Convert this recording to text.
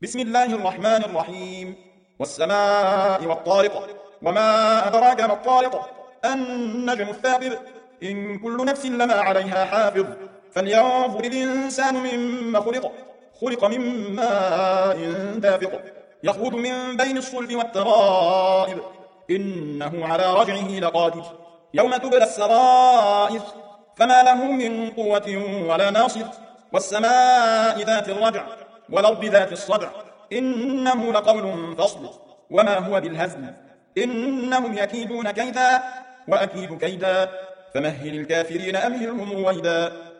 بسم الله الرحمن الرحيم. والسماء والطارق، وما أدراك ما الطارق، النجم الثاقب، إن كل نفس لما عليها حافظ. فلينظر الإنسان مما خلق، خلق من ماء دافق، يخرج من بين الصلب والترائب، إنه على رجعه لقادر. يوم تبلى السرائر، فما له من قوة ولا ناصر. والسماء ذات الرجع، والأرض ذات الصدع، إنه لقول فصل، وما هو بالهزل. إنهم يكيدون كيدا، وأكيد كيدا، فمهل الكافرين أمهلهم رويدا.